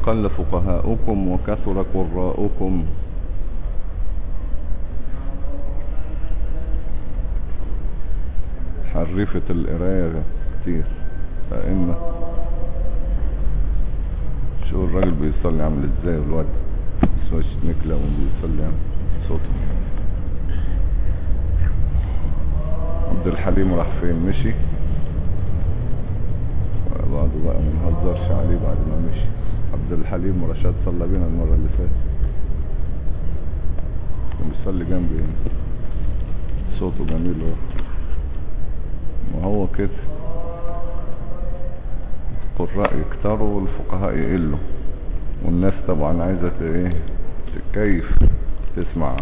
قل فقهاؤكم وكثر قراؤكم. حرفت القراية كتير. فإن شو الراجل بيصلي عامل ازاي والواد سوش نكلة وبيصلي عامل صوته. عبد الحليم راح فين؟ مشي بعده بقى، منهزرش عليه بعد ما مشي. عبد الحليم ورشاد صلى بينا المرة اللي فاتت، كان بيصلي جنبي هنا، صوته جميل هو. ما هو كده، القراء يكتروا والفقهاء يقلوا، والناس طبعا عايزة ايه؟ كيف تسمع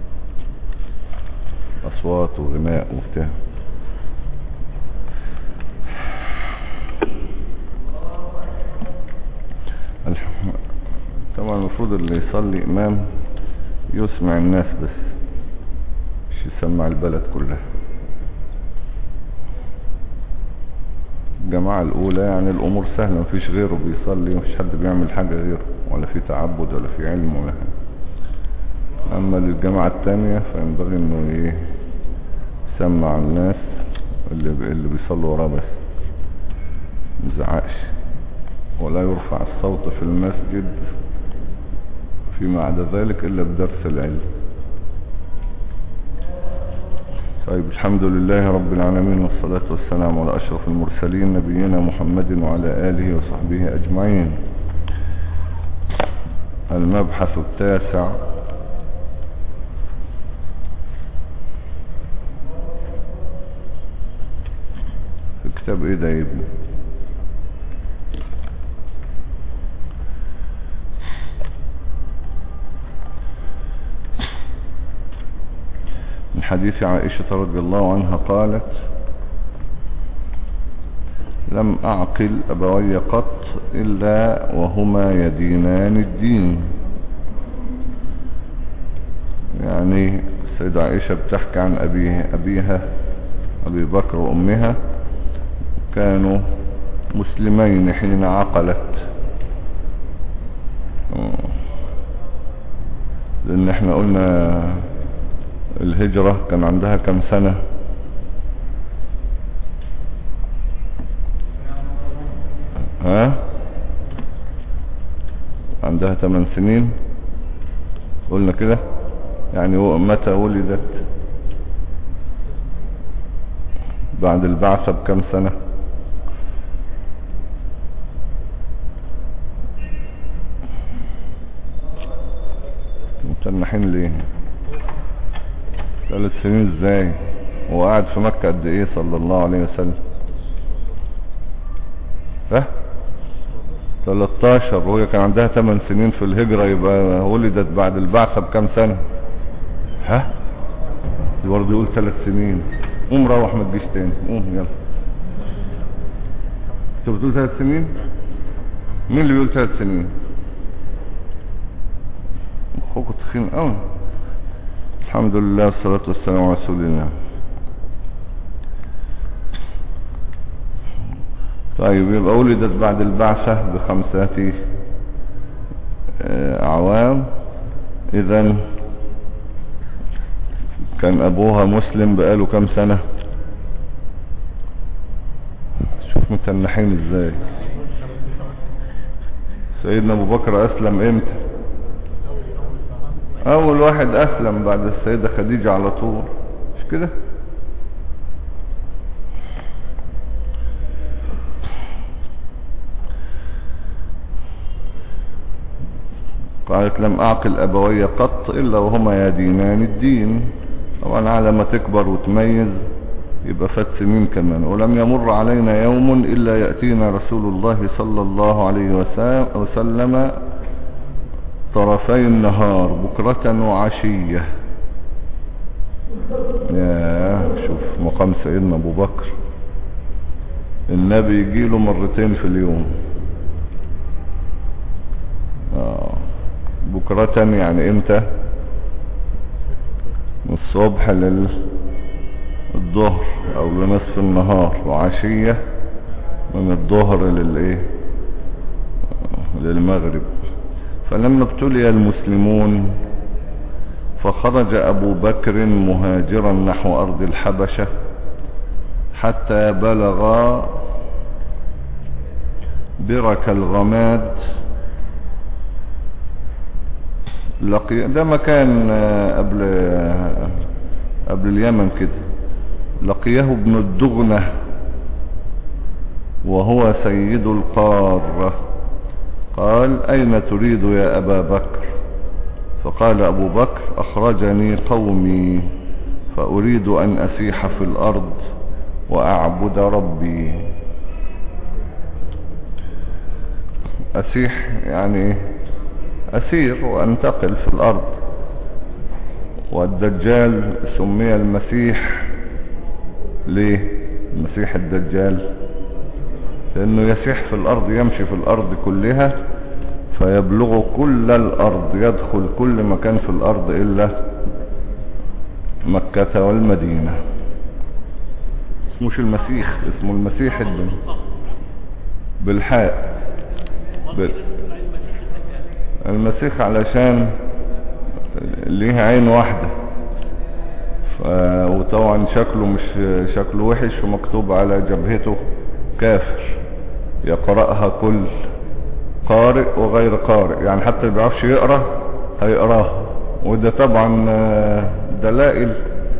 اصوات وغناء وبتاع. طبعا المفروض اللي يصلي امام يسمع الناس بس، مش يسمع البلد كلها. الجماعة الاولى يعني الامور سهلة، مفيش غيره بيصلي، مفيش حد بيعمل حاجة غيره، ولا في تعبد ولا في علم ولا حاجة. اما للجماعة التانية فينبغي انه يسمع الناس اللي بيصلوا وراه بس، مزعقش، ولا يرفع الصوت في المسجد فيما عدا ذلك الا بدرس العلم. طيب، الحمد لله رب العالمين، والصلاة والسلام على اشرف المرسلين نبينا محمد وعلى اله وصحبه اجمعين. المبحث التاسع، في كتاب ايه ده يا ابني؟ من حديث عائشة رضي الله عنها قالت: لم أعقل أبوي قط إلا وهما يدينان الدين. يعني السيدة عائشة بتحكي عن أبيها أبي بكر وأمها، كانوا مسلمين حين عقلت. لأن احنا قلنا الهجرة كان عندها كم سنة؟ عندها 8 سنين قلنا كده. يعني متى ولدت؟ بعد البعثة بكم سنة؟ متنحين ليه؟ 3 سنين ازاي؟ هو قاعد في مكة قد ايه صلى الله عليه وسلم؟ 13، وهي كان عندها 8 سنين في الهجرة، يبقى ولدت بعد البعثة بكم سنة؟ برضه يقول 3 سنين. قوم روح ما تجيش تاني، قوم يلا. انت بتقول 3 سنين؟ مين اللي بيقول 3 سنين؟ اخوك تخين قوي. الحمد لله والصلاة والسلام على رسول الله. طيب، يبقى ولدت بعد البعثة ب5 أعوام. إذن كان أبوها مسلم بقاله كم سنة؟ شوف متنحين ازاي. سيدنا أبو بكر أسلم امتى؟ أول واحد أسلم بعد السيدة خديجة على طول، مش كده؟ قالت: لم أعقل أبوي قط إلا وهما يدينان الدين. طبعا على ما تكبر وتميز يبقى فات سنين كمان. ولم يمر علينا يوم إلا يأتينا رسول الله صلى الله عليه وسلم طرفي النهار بكرة وعشية. يا شوف مقام سيدنا أبو بكر، النبي يجيله 2 مرات في اليوم. بكرة يعني امتى؟ من الصبح للظهر او لنصف النهار، وعشية من الظهر للمغرب. فلما ابتلي المسلمون فخرج أبو بكر مهاجرا نحو أرض الحبشة حتى بلغ برك الغماد. ده مكان قبل اليمن كده. لقيه ابن الدغنة وهو سيد القارة. قال: أين تريد يا أبا بكر؟ فقال أبو بكر: أخرجني قومي فأريد أن أسيح في الأرض وأعبد ربي. أسيح يعني أسير وأنتقل في الأرض. والدجال سمي المسيح ليه؟ المسيح الدجال لأنه يسيح في الأرض، يمشي في الأرض كلها فيبلغ كل الأرض، يدخل كل مكان في الأرض إلا مكة والمدينة. اسمه المسيح، اسمه المسيح بالحاء. المسيح علشان ليه عين واحدة، وطبعا شكله مش شكله وحش، ومكتوب على جبهته كافر يقرأها كل قارئ وغير قارئ، يعني حتى اللي بيعرفش يقرأ هيقراها. وده طبعا دلائل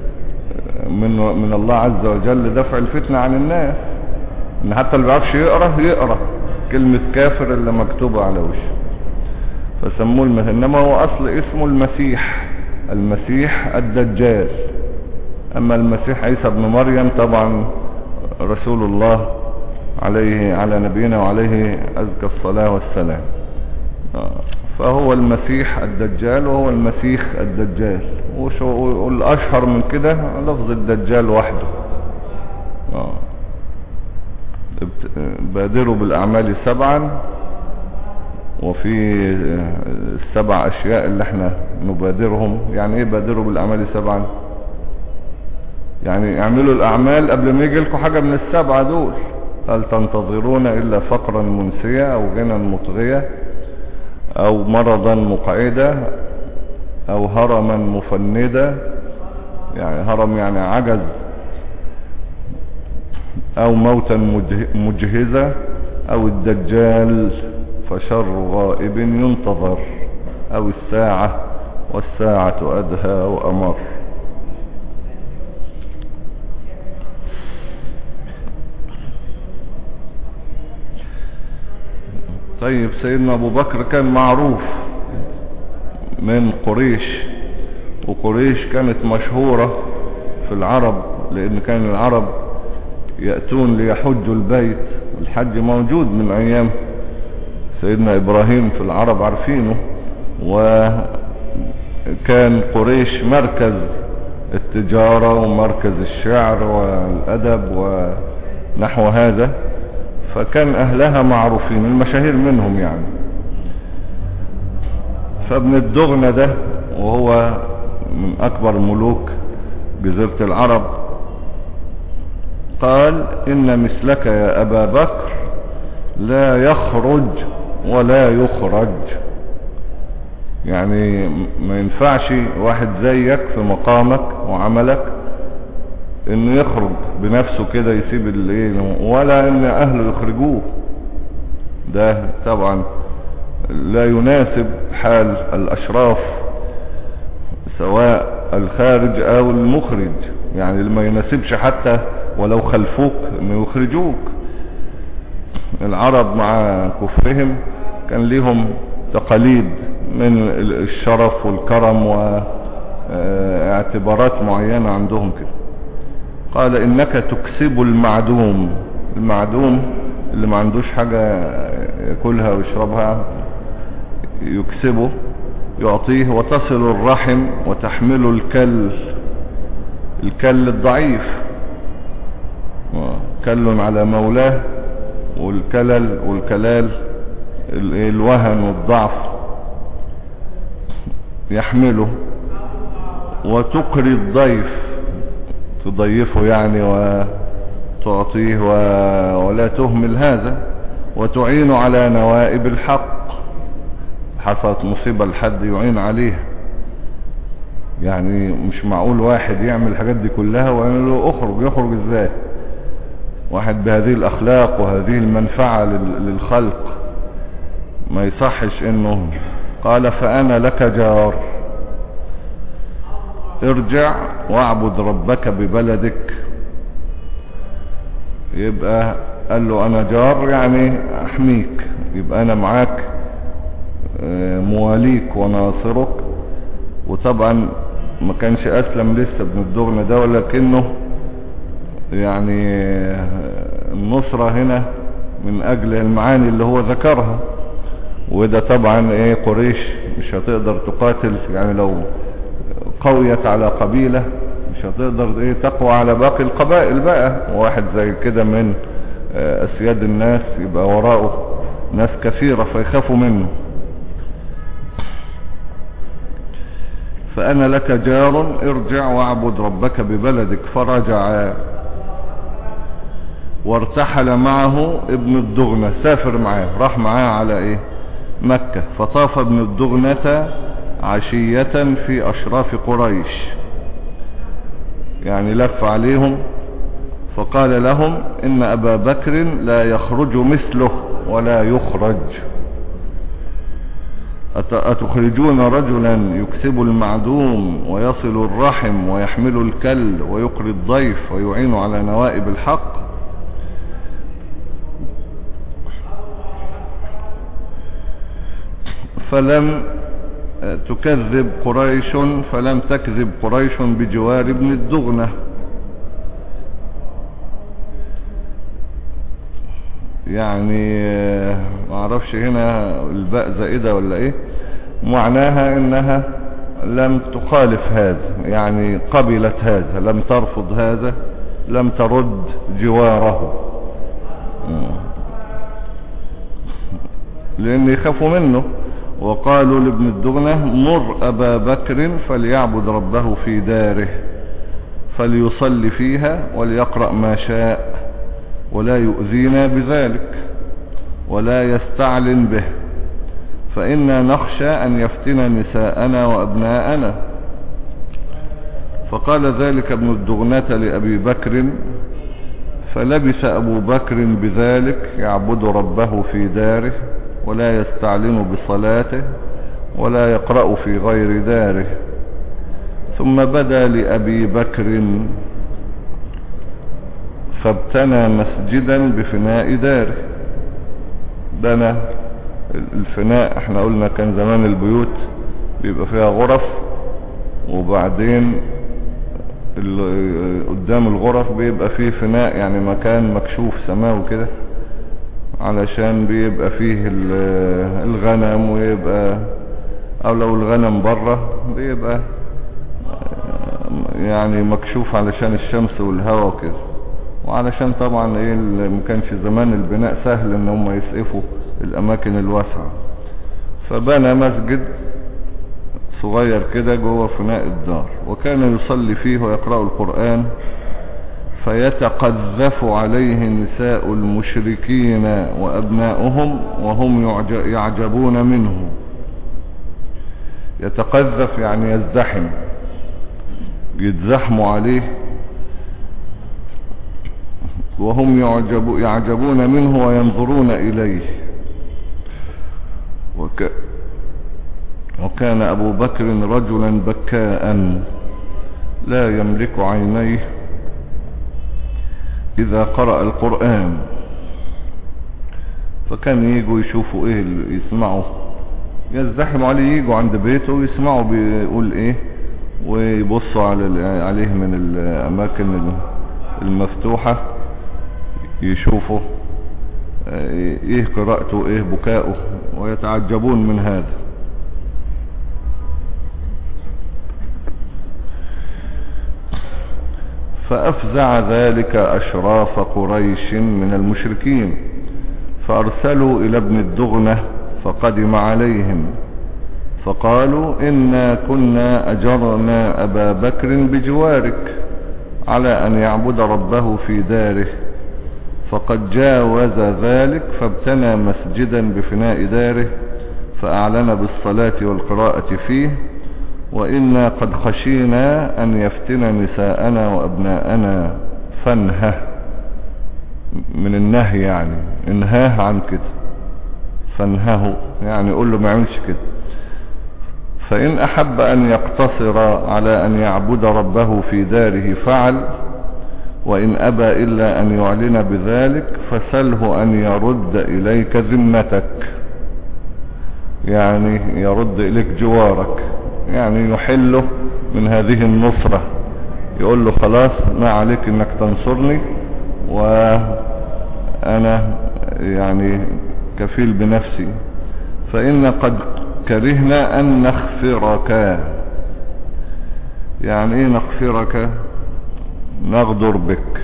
من الله عز وجل لدفع الفتنة عن الناس، ان حتى اللي بيعرفش يقرأ كلمة كافر اللي مكتوبة على وشه، فسموه المسيح. انما هو اصل اسمه المسيح الدجال. اما المسيح عيسى بن مريم طبعا رسول الله على نبينا وعليه أزكى الصلاة والسلام. فهو المسيح الدجال وهو المسيح الدجال، والأشهر من كده لفظ الدجال وحده. بادروا بالأعمال 7، وفي 7 أشياء اللي احنا نبادرهم. يعني ايه بادروا بالأعمال 7؟ يعني اعملوا الأعمال قبل ما يجي لكم حاجة من 7 دول. هل تنتظرون إلا فقرا منسيا أو غنى مطغية أو مرضا مقعدا أو هرما مفندا، يعني هرم يعني عجز، أو موتا مجهزة، أو الدجال فشر غائب ينتظر، أو الساعة والساعة أدهى وأمر. طيب، سيدنا أبو بكر كان معروف من قريش، وقريش كانت مشهورة في العرب، لأن كان العرب يأتون ليحجوا البيت. الحج موجود من أيام سيدنا إبراهيم في العرب، عارفينه. وكان قريش مركز التجارة ومركز الشعر والأدب ونحو هذا، فكان أهلها معروفين، المشاهير منهم يعني. فابن الدغنة ده وهو من أكبر ملوك جزيرة العرب قال: إن مثلك يا أبا بكر لا يخرج ولا يخرج. يعني ما ينفعش واحد زيك في مقامك وعملك انه يخرج بنفسه كده يسيب ولا ان اهله يخرجوه. ده طبعا لا يناسب حال الاشراف سواء الخارج او المخرج، يعني ما يناسبش حتى ولو خلفوك انه يخرجوك. العرب مع كفرهم كان لهم تقاليد من الشرف والكرم واعتبارات معينة عندهم كده. قال: إنك تكسب المعدوم. المعدوم اللي ما عندوش حاجة يأكلها ويشربها يكسبه، يعطيه. وتصل الرحم وتحمل الكل الضعيف، كل على مولاه، والكلال الوهن والضعف يحمله. وتقري الضيف، تضيفه يعني وتعطيه ولا تهمل هذا. وتعين على نوائب الحق، حصلت مصيبة لحد يعين عليها. يعني مش معقول واحد يعمل الحاجات دي كلها ويقول له اخرج. يخرج ازاي واحد بهذه الاخلاق وهذه المنفعة للخلق؟ ما يصحش انه. قال فانا لك جار، ارجع واعبد ربك ببلدك. يبقى قال له انا جار يعني احميك، يبقى انا معاك مواليك وناصرك. وطبعا ما كانش اسلم لسه ابن الدغنة ده، ولكنه يعني النصرة هنا من اجل المعاني اللي هو ذكرها. وده طبعا قريش مش هتقدر تقاتل، يعني لو قويت على قبيلة مش هتقدر تقوى على باقي القبائل بقى. واحد زي كده من اسياد الناس يبقى وراءه ناس كثيرة فيخافوا منه. فأنا لك جار، ارجع واعبد ربك ببلدك. فرجع وارتحل معه ابن الدغنة، سافر معاه، راح معاه على مكة. فطاف ابن الدغنة عشية في أشراف قريش، يعني لف عليهم فقال لهم إن أبا بكر لا يخرج مثله ولا يخرج. أتخرجون رجلا يكسب المعدوم ويصل الرحم ويحمل الكل ويقري الضيف ويعين على نوائب الحق؟ فلم تكذب قريش بجوار ابن الدغنة. يعني ما اعرفش هنا الباء زائدة ولا معناها انها لم تخالف هذا، يعني قبلت هذا، لم ترفض هذا، لم ترد جواره، لان يخافوا منه. وقالوا لابن الدغنة مر أبا بكر فليعبد ربه في داره، فليصلي فيها وليقرأ ما شاء ولا يؤذينا بذلك ولا يستعلن به، فإنا نخشى أن يفتن نساءنا وأبناءنا. فقال ذلك ابن الدغنة لأبي بكر، فلبث أبو بكر بذلك يعبد ربه في داره ولا يستعلن بصلاته ولا يقرأ في غير داره. ثم بدا لأبي بكر فابتنى مسجدا بفناء داره. بنى الفناء، احنا قلنا كان زمان البيوت بيبقى فيها غرف، وبعدين قدام الغرف بيبقى فيه فناء، يعني مكان مكشوف سماوي كده، علشان بيبقى فيه الغنم، ويبقى او لو الغنم بره بيبقى يعني مكشوف علشان الشمس والهواء كده، وعلشان طبعا ما كانش زمان البناء سهل ان هم يسقفوا الاماكن الواسعة. فبنى مسجد صغير كده جوه فناء الدار، وكان يصلي فيه ويقرأ القرآن، فيتقذف عليه نساء المشركين وأبناؤهم وهم يعجبون منه. يتقذف يعني يزدحم، يتزحموا عليه، وهم يعجبون منه وينظرون إليه. وكان أبو بكر رجلا بكاء لا يملك عينيه إذا قرأ القرآن، فكان ييجوا يشوفوا يسمعوا، يزدحموا عليه، ييجوا عند بيته ويسمعوا بيقول ويبصوا عليه من الأماكن المفتوحة، يشوفوا قراءته بكاؤه، ويتعجبون من هذا. فأفزع ذلك أشراف قريش من المشركين، فأرسلوا إلى ابن الدغنة فقدم عليهم، فقالوا إنا كنا أجرنا أبا بكر بجوارك على أن يعبد ربه في داره، فقد جاوز ذلك فابتنى مسجدا بفناء داره، فأعلن بالصلاة والقراءة فيه. وإنا قد خشينا أن يفتن نساءنا وأبناءنا فانهه، من النهي يعني انهاه عن كده، فانهه يعني قول له ما يعملش كده. فإن أحب أن يقتصر على أن يعبد ربه في داره فعل، وإن أبى إلا أن يعلن بذلك فسله أن يرد إليك ذمتك، يعني يرد إليك جوارك، يعني يحله من هذه النصرة، يقول له خلاص ما عليك انك تنصرني وانا يعني كفيل بنفسي. فإن قد كرهنا أن نغفرك. يعني ايه نغفرك؟ نغدر بك.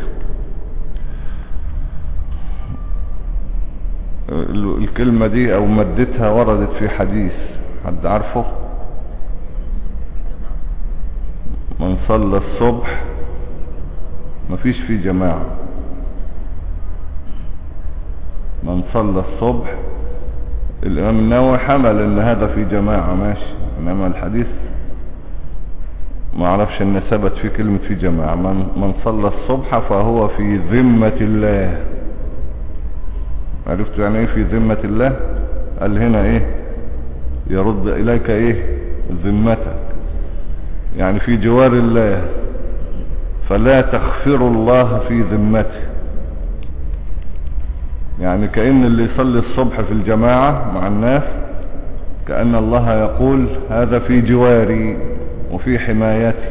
الكلمة دي او مدتها وردت في حديث، حد عارفه؟ من صلى الصبح، مفيش في جماعة، من صلى الصبح. الامام النووي حمل ان هذا في جماعة ماشي، انما الحديث ما عرفش ان ثبت في كلمة في جماعة. من صلى الصبح فهو في ذمة الله. عرفتوا يعني ايه في ذمة الله؟ قال هنا ايه؟ يرد اليك ايه؟ ذمتك، يعني في جوار الله، فلا تغفر الله في ذمته. يعني كأن اللي يصلي الصبح في الجماعة مع الناس كأن الله يقول هذا في جواري وفي حمايتي،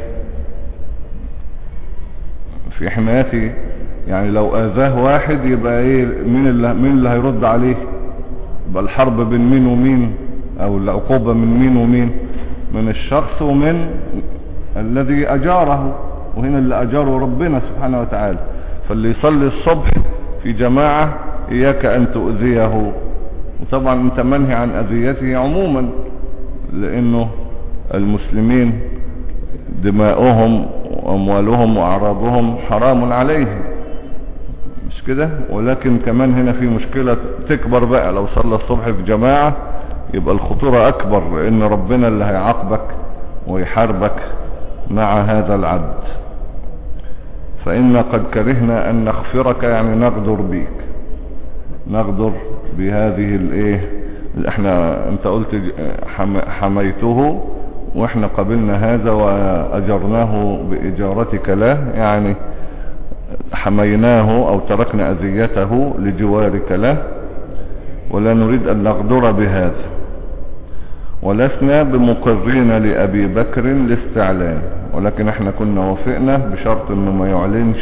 في حمايتي. يعني لو اذاه واحد يبقى ايه؟ مين اللي هيرد عليه؟ يبقى الحرب بين مين ومين، او العقوبة من مين ومين؟ من الشخص ومن الذي اجاره، وهنا اللي اجاره ربنا سبحانه وتعالى. فاللي يصلي الصبح في جماعة اياك ان تؤذيه، وطبعا انت منهي عن اذيته عموما، لانه المسلمين دماؤهم واموالهم واعراضهم حرام عليهم، مش كده؟ ولكن كمان هنا في مشكلة تكبر بقى، لو صلى الصبح في جماعة يبقى الخطورة اكبر، لان ربنا اللي هيعاقبك ويحاربك مع هذا العبد. فإن قد كرهنا أن نغفرك، يعني نغدر بيك، نغدر بهذه الايه. انت قلت حميته، واحنا قبلنا هذا واجرناه باجارتك له، يعني حميناه او تركنا اذيته لجوارك له، ولا نريد ان نغدر بهذا. ولسنا بمقرين لأبي بكر الاستعلان، ولكن احنا كنا وافقنا بشرط انه ما يعلنش،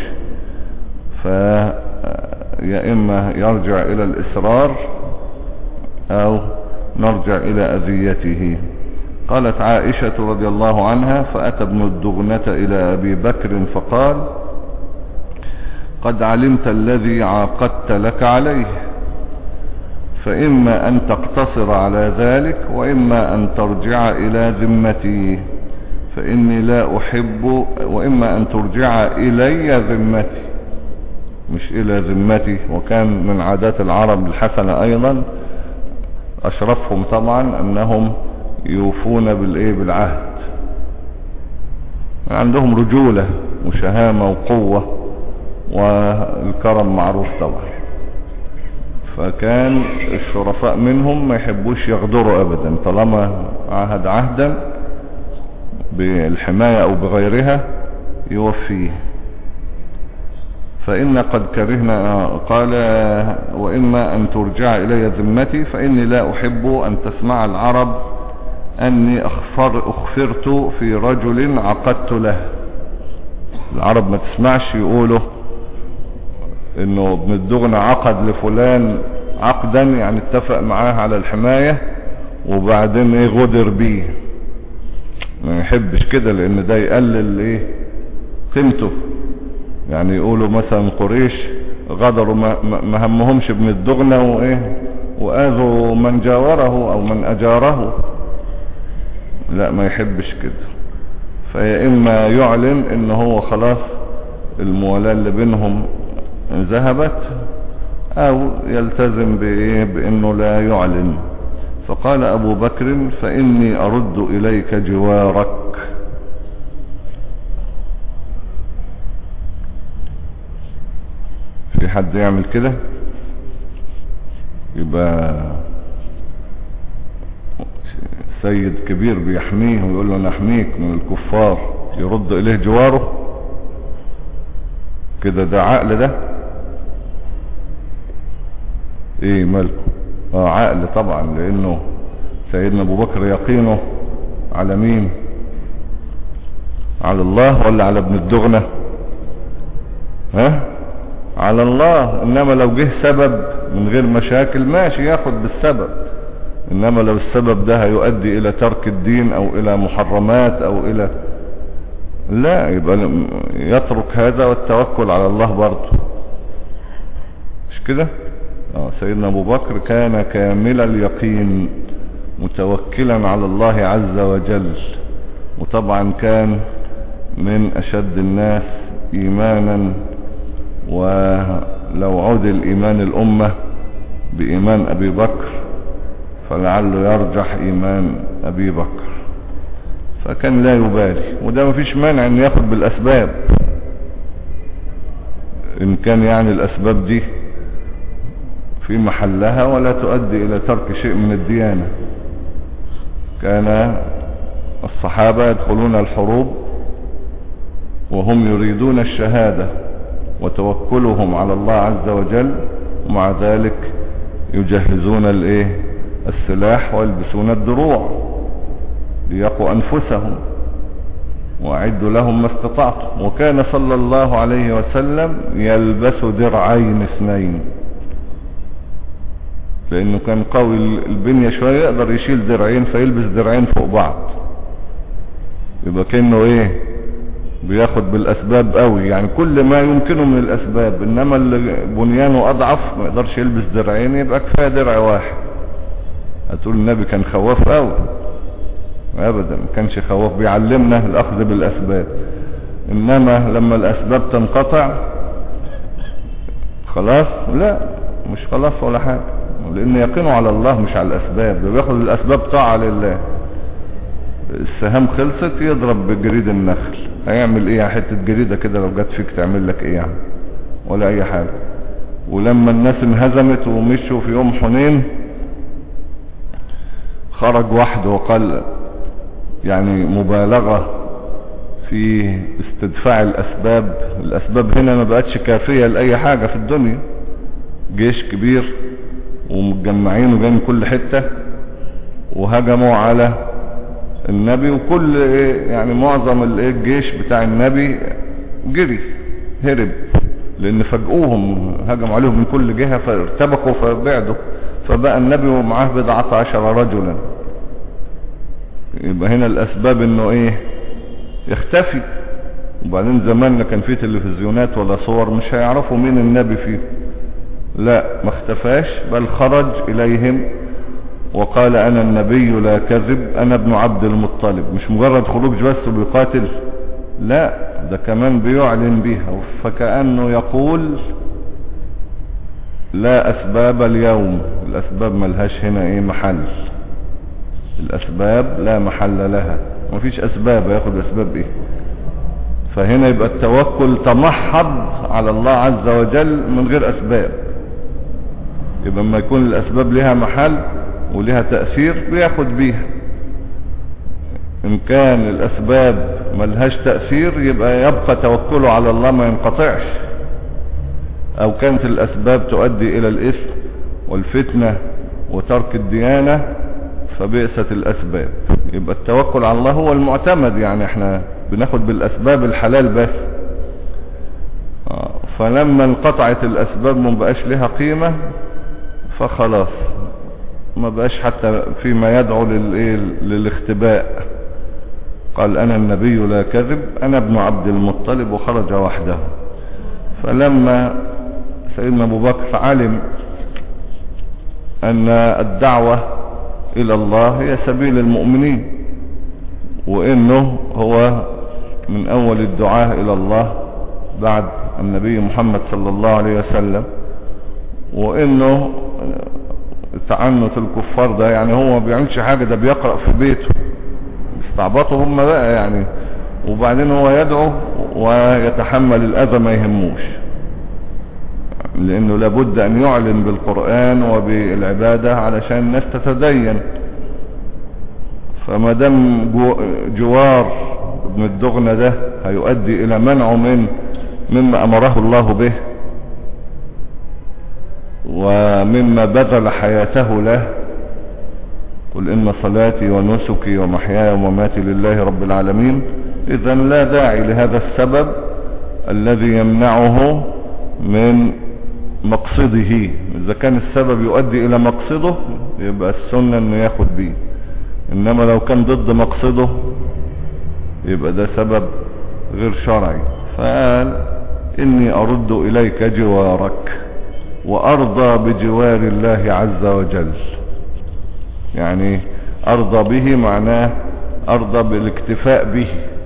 يا اما يرجع الى الاصرار او نرجع الى اذيته. قالت عائشة رضي الله عنها: فأتى ابن الدغنة الى ابي بكر فقال: قد علمت الذي عاقدت لك عليه، فإما أن تقتصر على ذلك وإما أن ترجع إلى ذمتي، فإني لا أحب، وإما أن ترجع إلي ذمتي مش إلى ذمتي. وكان من عادات العرب الحسنة أيضا، أشرفهم طبعا أنهم يوفون بالعهد، عندهم رجولة وشهامة وقوة، والكرم معروف طبعا. فكان الشرفاء منهم ما يحبوش يغدروا ابدا، طالما عهد عهدا بالحماية او بغيرها يوفيه. فإن قد كرهنا، قال: وإما أن ترجع إلي ذمتي، فإني لا أحب أن تسمع العرب أني أخفرت في رجل عقدت له. العرب ما تسمعش يقولوا انه ابن الدغنة عقد لفلان عقدا، يعني اتفق معاه على الحماية وبعدين غدر بيه، ما يحبش كده، لان ده يقلل قيمته. يعني يقولوا مثلا قريش غدروا، ما همهمش ابن الدغنة واذوا من جاوره او من اجاره، لا ما يحبش كده. فيا اما يعلن ان هو خلاص الموالاة اللي بينهم ذهبت، او يلتزم بانه لا يعلن. فقال أبو بكر فإني أرد إليك جوارك. في حد يعمل كده؟ يبقى سيد كبير بيحميه ويقول له نحميك من الكفار، يرد إليه جواره كده؟ ده عقل ده؟ ايه مالكم؟ عقل طبعا، لانه سيدنا ابو بكر يقينه على مين؟ على الله ولا على ابن الدغنة؟ على الله. انما لو جه سبب من غير مشاكل ماشي ياخد بالسبب، انما لو السبب ده هيؤدي الى ترك الدين او الى محرمات او الى لا، يبقى يترك هذا والتوكل على الله برضه، مش كده؟ سيدنا ابو بكر كان كامل اليقين متوكلا على الله عز وجل، وطبعا كان من اشد الناس ايمانا، ولو عدل ايمان الامة بايمان ابي بكر فلعله يرجح ايمان ابي بكر، فكان لا يبالي. وده مفيش مانع ان ياخد بالاسباب ان كان يعني الاسباب دي في محلها ولا تؤدي الى ترك شيء من الديانة. كان الصحابة يدخلون الحروب وهم يريدون الشهادة وتوكلهم على الله عز وجل، ومع ذلك يجهزون السلاح ويلبسون الدروع ليقوا أنفسهم وأعدوا لهم ما استطعتم. وكان صلى الله عليه وسلم يلبس درعين اثنين، لأنه كان قوي البنية شوية يقدر يشيل درعين فيلبس درعين فوق بعض، يبقى كأنه بياخد بالأسباب قوي، يعني كل ما يمكنه من الأسباب. إنما اللي بنيانه أضعف ما يقدرش يلبس درعين يبقى كفاية درع واحد. هتقول النبي كان خواف قوي؟ أبدا، ما كانش خواف، بيعلمنا الأخذ بالأسباب. إنما لما الأسباب تنقطع خلاص، لا مش خلاص ولا حاجة، لأن يقينه على الله مش على الأسباب. ده بياخد الأسباب طاعة لله. السهام خلصت يضرب بجريد النخل، هيعمل ايه؟ حتة جريدة كده لو جت فيك تعمل لك ايه يعني؟ ولا اي حاجة. ولما الناس انهزمت ومشوا في يوم حنين خرج وحده وقال يعني مبالغة في استدفاع الأسباب. الأسباب هنا ما بقتش كافية لأي حاجة في الدنيا. جيش كبير ومتجمعين وجايين كل حتة وهجموا على النبي، وكل يعني معظم الجيش بتاع النبي جري هرب، لأن فاجئوهم هجموا عليهم من كل جهة فارتبكوا فبعدوا، فبقى النبي ومعاه 11 رجلا. يبقى هنا الأسباب انه يختفي. وبعدين زمان كان فيه تلفزيونات ولا صور، مش هيعرفوا مين النبي فيه. لا، ما اختفاش، بل خرج إليهم وقال أنا النبي لا كذب، أنا ابن عبد المطلب. مش مجرد خروج بس وبيقاتل، لا، ده كمان بيعلن بيها. فكأنه يقول لا أسباب اليوم، الأسباب ملهاش هنا محل، الأسباب لا محل لها، مفيش أسباب، ياخد أسباب فهنا يبقى التوكل تمحض على الله عز وجل من غير أسباب. يبقى لما يكون الأسباب لها محل ولها تأثير بياخد بيها. إن كان الأسباب ملهاش تأثير يبقى يبقى توكله على الله ما ينقطعش. أو كانت الأسباب تؤدي إلى الإثم والفتنة وترك الديانة فبئست الأسباب. يبقى التوكل على الله هو المعتمد، يعني احنا بناخد بالأسباب الحلال بس. فلما انقطعت الأسباب ما بقاش لها قيمة فخلاص ما بقاش حتى فيما يدعو للاختباء. قال أنا النبي لا كذب، أنا ابن عبد المطلب، وخرج وحده. فلما سيدنا أبو بكر علم أن الدعوة إلى الله هي سبيل المؤمنين، وإنه هو من أول الدعاة إلى الله بعد النبي محمد صلى الله عليه وسلم، وإنه تعنت الكفار ده يعني هو ما بيعملش حاجة، ده بيقرأ في بيته، استعبطوا هم بقى يعني. وبعدين هو يدعو ويتحمل الأذى ما يهموش، لأنه لابد أن يعلن بالقرآن وبالعبادة علشان الناس تتدين. فما دام جوار ابن الدغنة ده هيؤدي إلى منعه مما أمره الله به ومما بذل حياته له، قل إن صلاتي ونسكي ومحياي ومماتي لله رب العالمين، إذن لا داعي لهذا السبب الذي يمنعه من مقصده. إذا كان السبب يؤدي إلى مقصده يبقى السنة أنه ياخد بيه، إنما لو كان ضد مقصده يبقى ده سبب غير شرعي. فقال إني أرد إليك جوارك وأرضى بجوار الله عز وجل. يعني أرضى به معناه أرضى بالاكتفاء به،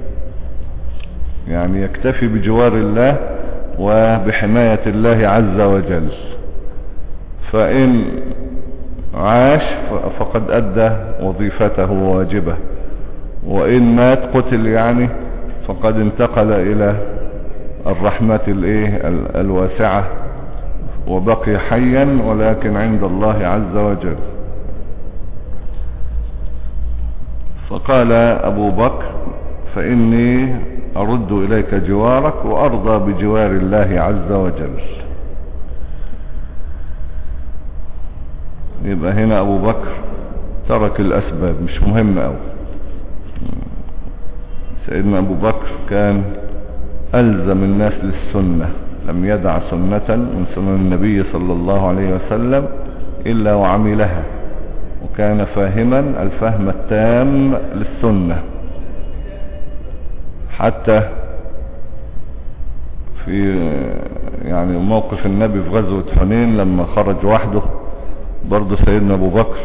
يعني يكتفي بجوار الله وبحماية الله عز وجل. فإن عاش فقد أدى وظيفته وواجبه، وإن مات قتل يعني فقد انتقل إلى الرحمة الواسعة وبقي حيا ولكن عند الله عز وجل. فقال أبو بكر فإني أرد إليك جوارك وأرضى بجوار الله عز وجل. يبقى هنا أبو بكر ترك الأسباب، مش مهم أوي. سيدنا أبو بكر كان ألزم الناس للسنة، لم يدع سنة من سنن النبي صلى الله عليه وسلم إلا وعملها، وكان فاهما الفهم التام للسنة. حتى في يعني موقف النبي في غزوة حنين لما خرج وحده، برضه سيدنا أبو بكر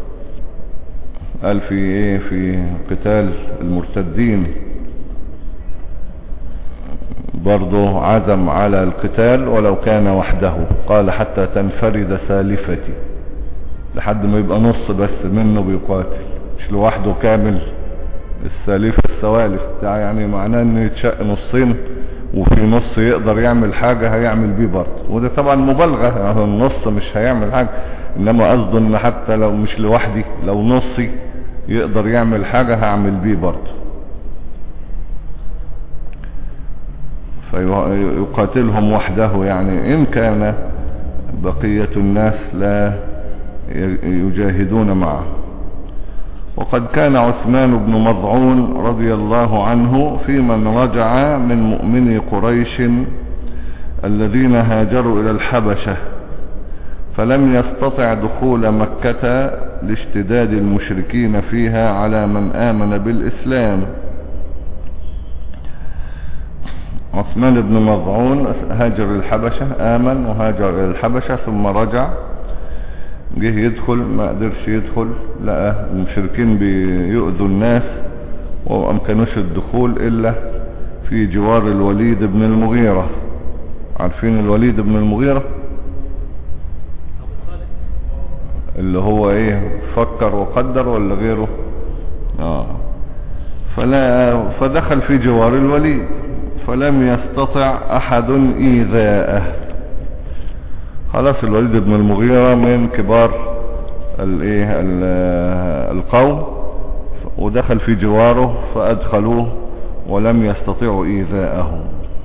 قال في قتال المرتدين برضه عزم على القتال ولو كان وحده، قال حتى تنفرد سالفتي، لحد ما يبقى نص بس منه بيقاتل، مش لوحده كامل. السالفة السوالف بتاع يعني معناه انه يتشق نصين وفي نص يقدر يعمل حاجة هيعمل بيه برضه، وده طبعا مبالغة، يعني النص مش هيعمل حاجة، انما قصده ان حتى لو مش لوحدي لو نصي يقدر يعمل حاجة هعمل بيه برضه. فيقاتلهم وحده، يعني إن كان بقية الناس لا يجاهدون معه. وقد كان عثمان بن مظعون رضي الله عنه في من رجع من مؤمني قريش الذين هاجروا إلى الحبشة فلم يستطع دخول مكة لاشتداد المشركين فيها على من آمن بالإسلام. عثمان بن مظعون هاجر الحبشة، آمن وهاجر إلى الحبشة ثم رجع، جه يدخل ما قدرش يدخل، لقى المشركين بيؤذوا الناس وأمكنوش الدخول إلا في جوار الوليد بن المغيرة. عارفين الوليد بن المغيرة اللي هو فكر وقدر ولا غيره؟ فدخل في جوار الوليد فلم يستطع أحد إيذاءه. خلاص الوليد بن المغيرة من كبار القوم، ودخل في جواره فأدخلوه ولم يستطيعوا إيذاءه.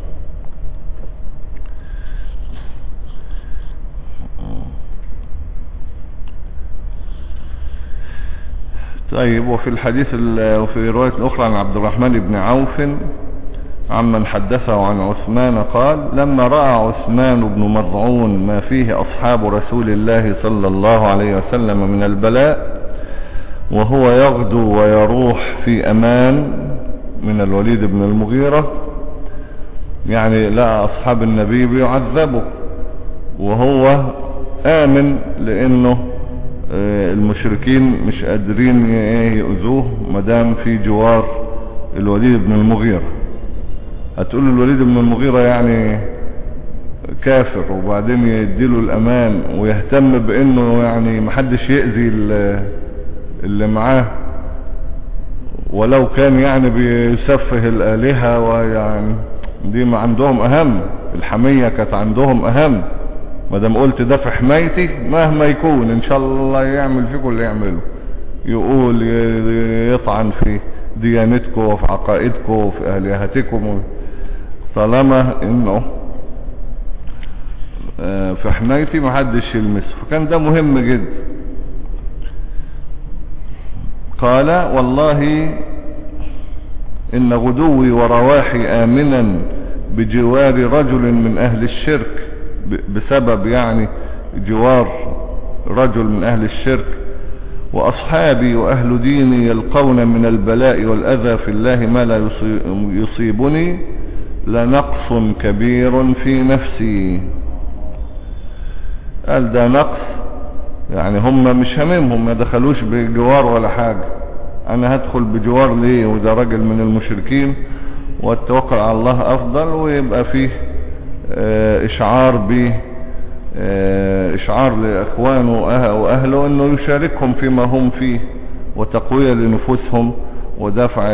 طيب، وفي الحديث وفي رواية أخرى عن عبد الرحمن بن عوف عمن حدثه عن عثمان قال: لما رأى عثمان بن مظعون ما فيه أصحاب رسول الله صلى الله عليه وسلم من البلاء وهو يغدو ويروح في أمان من الوليد بن المغيرة، يعني لا أصحاب النبي بيعذبوا وهو آمن لأنه المشركين مش قادرين يؤذوه مدام في جوار الوليد بن المغيرة. هتقول الوليد بن المغيرة يعني كافر وبعدين يديله الامان ويهتم بانه يعني محدش يأذي اللي معاه، ولو كان يعني بيسفه الآلهة، ويعني دي ما عندهم اهم، الحمية كانت عندهم اهم. ما دام قلت ده في حمايتي مهما يكون ان شاء الله يعمل فيكم اللي يعمله، يقول يطعن في ديانتكم وفي عقائدكم وفي آلهتكم، طالما انه في حمايتي ما حدش يلمسه. فكان ده مهم جدا. قال والله إن غدوي ورواحي آمنا بجوار رجل من أهل الشرك، بسبب يعني جوار رجل من أهل الشرك، وأصحابي وأهل ديني يلقون من البلاء والأذى في الله ما لا يصيبني لنقص كبير في نفسي. قال ده نقص، يعني هم مش هممهم، ما دخلوش بجوار ولا حاجة، انا هدخل بجوار ليه وده راجل من المشركين، والتوكل على الله افضل، ويبقى فيه اشعار لاخوانه واهله انه يشاركهم فيما هم فيه، وتقوية لنفوسهم ودفع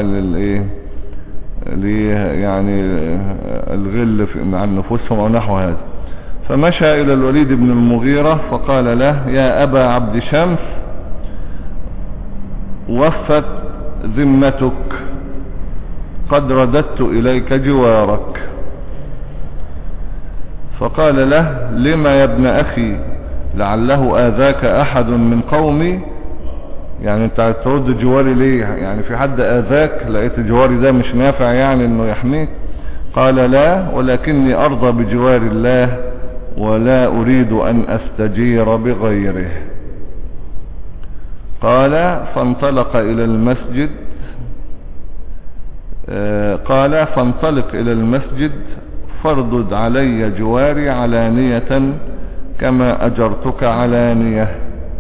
يعني الغل عن نفوسهم او نحو هذا. فمشى الى الوليد بن المغيرة فقال له يا ابا عبد شمس وفت ذمتك، قد رددت اليك جوارك. فقال له لما يا ابن اخي لعله اذاك احد من قومي، يعني انت ترد جواري ليه؟ يعني في حد اذاك لقيت جواري ده مش نافع يعني انه يحميك؟ قال لا، ولكني ارضى بجوار الله ولا اريد ان استجير بغيره. قال فانطلق الى المسجد، قال فانطلق الى المسجد فاردد علي جواري علانية كما اجرتك علانية.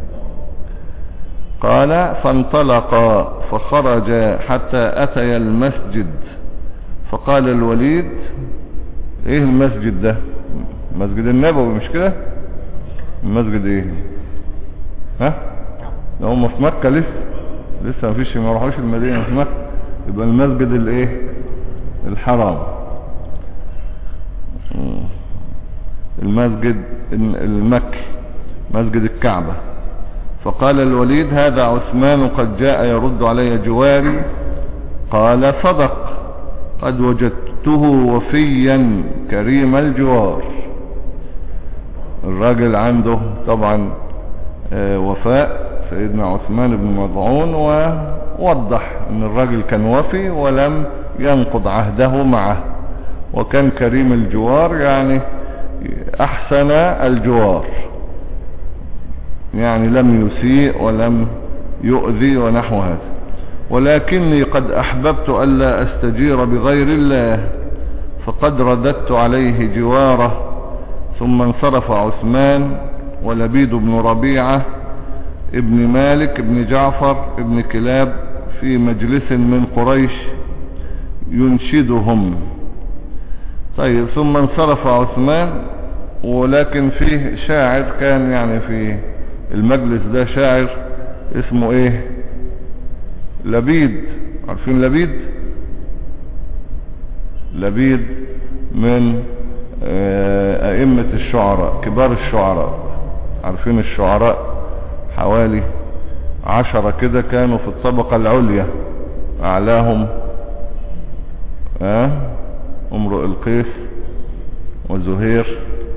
قال فانطلقا فخرج حتى اتيا المسجد، فقال الوليد ايه المسجد ده؟ مسجد النبوي مش كده؟ المسجد ايه؟ ها؟ لو هم في مكة لسه مفيش، ما راحوش المدينة، في مكة، يبقى المسجد الايه؟ الحرام، المسجد المكي، مسجد الكعبة. فقال الوليد هذا عثمان قد جاء يرد علي جواري. قال صدق، قد وجدته وفيا كريم الجوار. الراجل عنده طبعا وفاء سيدنا عثمان بن مضعون، ووضح ان الراجل كان وفي ولم ينقض عهده معه، وكان كريم الجوار يعني احسن الجوار، يعني لم يسيء ولم يؤذي ونحو هذا. ولكني قد احببت الا استجير بغير الله، فقد رددت عليه جواره. ثم انصرف عثمان ولبيد بن ربيعة ابن مالك ابن جعفر ابن كلاب في مجلس من قريش ينشدهم. طيب ثم انصرف عثمان، ولكن فيه شاعر كان يعني في المجلس ده، شاعر اسمه ايه؟ لبيد. عارفين لبيد؟ لبيد من ائمة الشعراء، كبار الشعراء. عارفين الشعراء حوالي 10 كده كانوا في الطبقة العليا، اعلاهم امرؤ القيس وزهير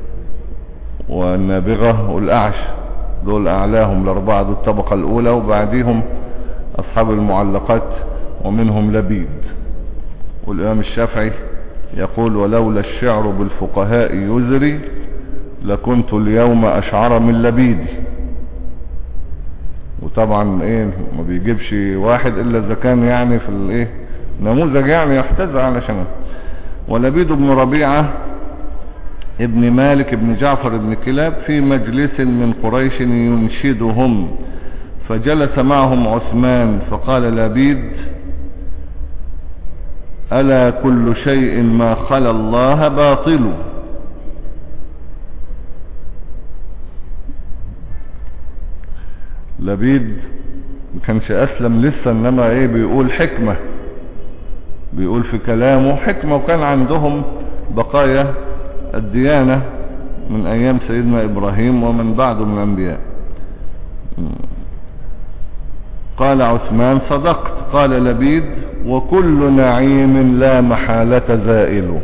والنابغة والأعش، دول اعلاهم الاربعة، دول الطبقة الاولى، وبعديهم اصحاب المعلقات ومنهم لبيد. والامام الشافعي يقول ولولا الشعر بالفقهاء يزري لكنت اليوم اشعر من لبيدي. وطبعا ايه ما بيجيبش واحد الا اذا كان يعني في الايه نموذج يعني يحتذى علشان. ولبيد بن ربيعة ابن مالك ابن جعفر ابن كلاب في مجلس من قريش ينشدهم، فجلس معهم عثمان فقال لبيد ألا كل شيء ما خلا الله باطل، لبيد ما كانش أسلم لسه، إنما إيه بيقول حكمة، بيقول في كلامه حكمة، وكان عندهم بقايا الديانة من أيام سيدنا إبراهيم ومن بعده من الأنبياء. قال عثمان صدقت. قال لبيد وكل نعيم لا محالة زائل.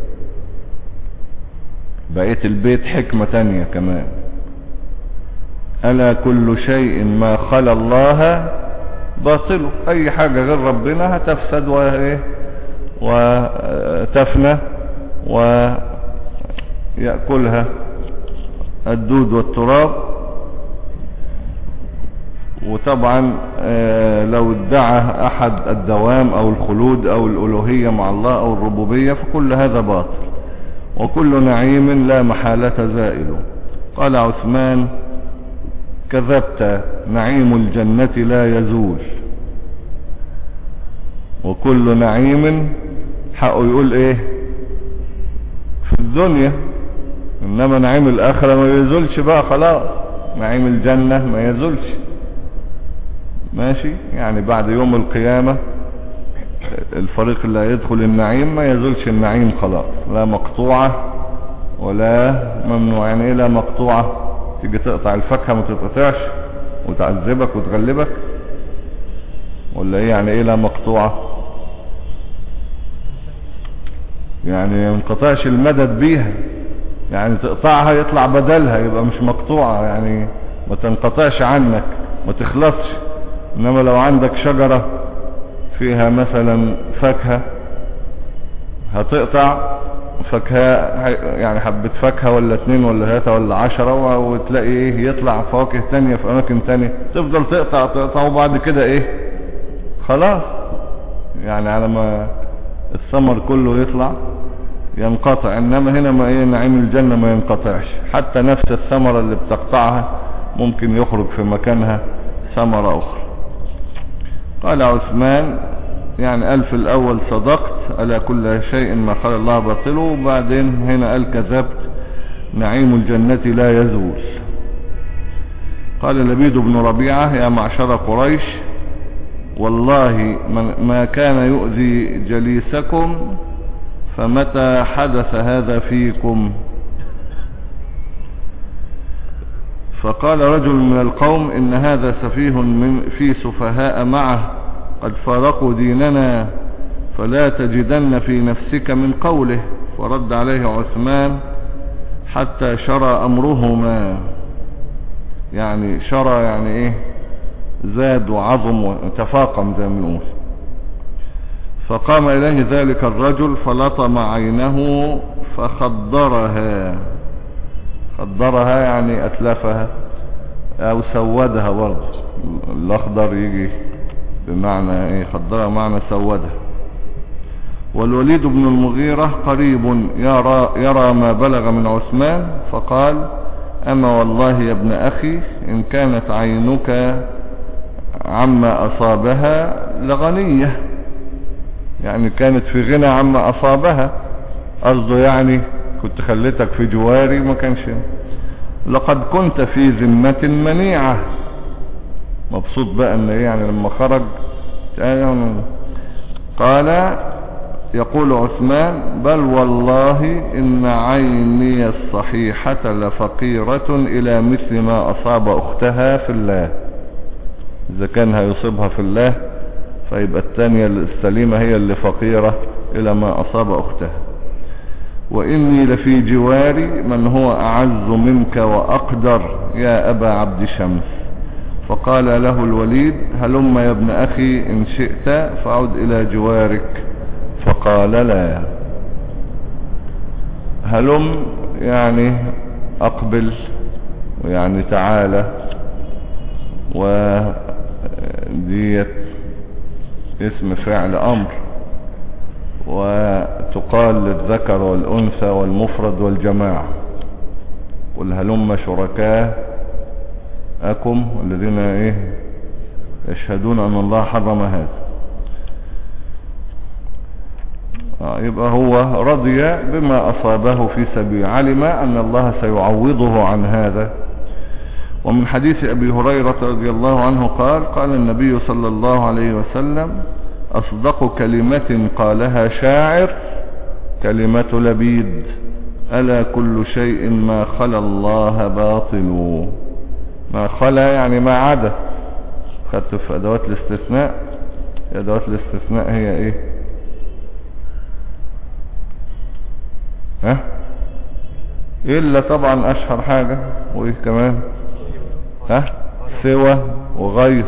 بقيت البيت حكمة تانية كمان. ألا كل شيء ما خلا الله باطله. أي حاجة غير ربنا هتفسد وتفنى ويأكلها الدود والتراب. وطبعا لو ادعى أحد الدوام أو الخلود أو الألوهية مع الله أو الربوبية فكل هذا باطل. وكل نعيم لا محالة زائل. قال عثمان كذبت، نعيم الجنة لا يزول. وكل نعيم حقه يقول ايه في الدنيا، انما نعيم الاخرة ما يزولش بقى خلاص. نعيم الجنة ما يزولش، ماشي، يعني بعد يوم القيامة الفريق اللي هيدخل النعيم ما يزولش النعيم خلاص، لا مقطوعة ولا ممنوع. يعني ايه لا مقطوعة؟ تيجي تقطع الفاكهة ما تتقطعش وتعذبك وتغلبك، ولا ايه؟ يعني ايه لا مقطوعة؟ يعني ما ينقطعش المدد بيها، يعني تقطعها يطلع بدلها يبقى مش مقطوعة، يعني ما تنقطعش عنك ما تخلصش. انما لو عندك شجرة فيها مثلا فاكهة هتقطع فاكهة، يعني حبة فاكهة ولا 2 ولا 3 ولا 10 وتلاقي ايه يطلع فواكه تانية في اماكن تانية، تفضل تقطع وبعد كده ايه خلاص، يعني على ما الثمر كله يطلع ينقطع. انما هنا ما ايه نعيم الجنة ما ينقطعش، حتى نفس الثمرة اللي بتقطعها ممكن يخرج في مكانها ثمرة اخرى. قال عثمان يعني قال في الاول صدقت، ألا كل شيء ما خلا الله باطله، وبعدين هنا قال كذبت، نعيم الجنة لا يزول. قال لبيد بن ربيعة يا معشر قريش والله ما كان يؤذي جليسكم فمتى حدث هذا فيكم؟ فقال رجل من القوم إن هذا سفيه في سفهاء معه قد فارقوا ديننا فلا تجدن في نفسك من قوله. فرد عليه عثمان حتى شرى أمرهما، يعني شرى يعني ايه زاد وعظم وتفاقم زي ما نقول. فقام إليه ذلك الرجل فلطم عينه فخدرها. خدرها يعني أتلفها أو سودها برضه، الأخضر يجي بمعنى ايه خدرها معنى سودها. والوليد بن المغيرة قريب يرى ما بلغ من عثمان فقال أما والله يا ابن أخي إن كانت عينك عما أصابها لغنية، يعني كانت في غنى عما أصابها، قصده يعني كنت خليتك في جواري ما كانش. لقد كنت في ذمة منيعة، مبسوط بقى ان يعني لما خرج. قال يقول عثمان بل والله إن عيني الصحيحة لفقيرة إلى مثل ما أصاب أختها في الله. إذا كان هيصيبها في الله فيبقى الثانية السليمة هي اللي فقيرة إلى ما أصاب أختها. وإني لفي جواري من هو أعز منك وأقدر يا أبا عبد شمس. فقال له الوليد هلم يا ابن أخي إن شئت فأعد إلى جوارك. فقال لا. هلم يعني أقبل، يعني تعالى، وديت اسم فعل أمر، وتقال للذكر والأنثى والمفرد والجماعة. قل هلم شركاءكم الذين يشهدون أن الله حرم هذا. يبقى هو رضي بما أصابه في سبيل، علم أن الله سيعوضه عن هذا. ومن حديث أبي هريرة رضي الله عنه قال قال النبي صلى الله عليه وسلم أصدق كلمة قالها شاعر كلمة لبيد ألا كل شيء ما خلا الله باطل. ما خلا يعني ما عدا. خدت في أدوات الاستثناء. أدوات الاستثناء هي ايه؟ ها؟ إلا طبعا أشهر حاجة. وإيه كمان؟ ها؟ سوى وغير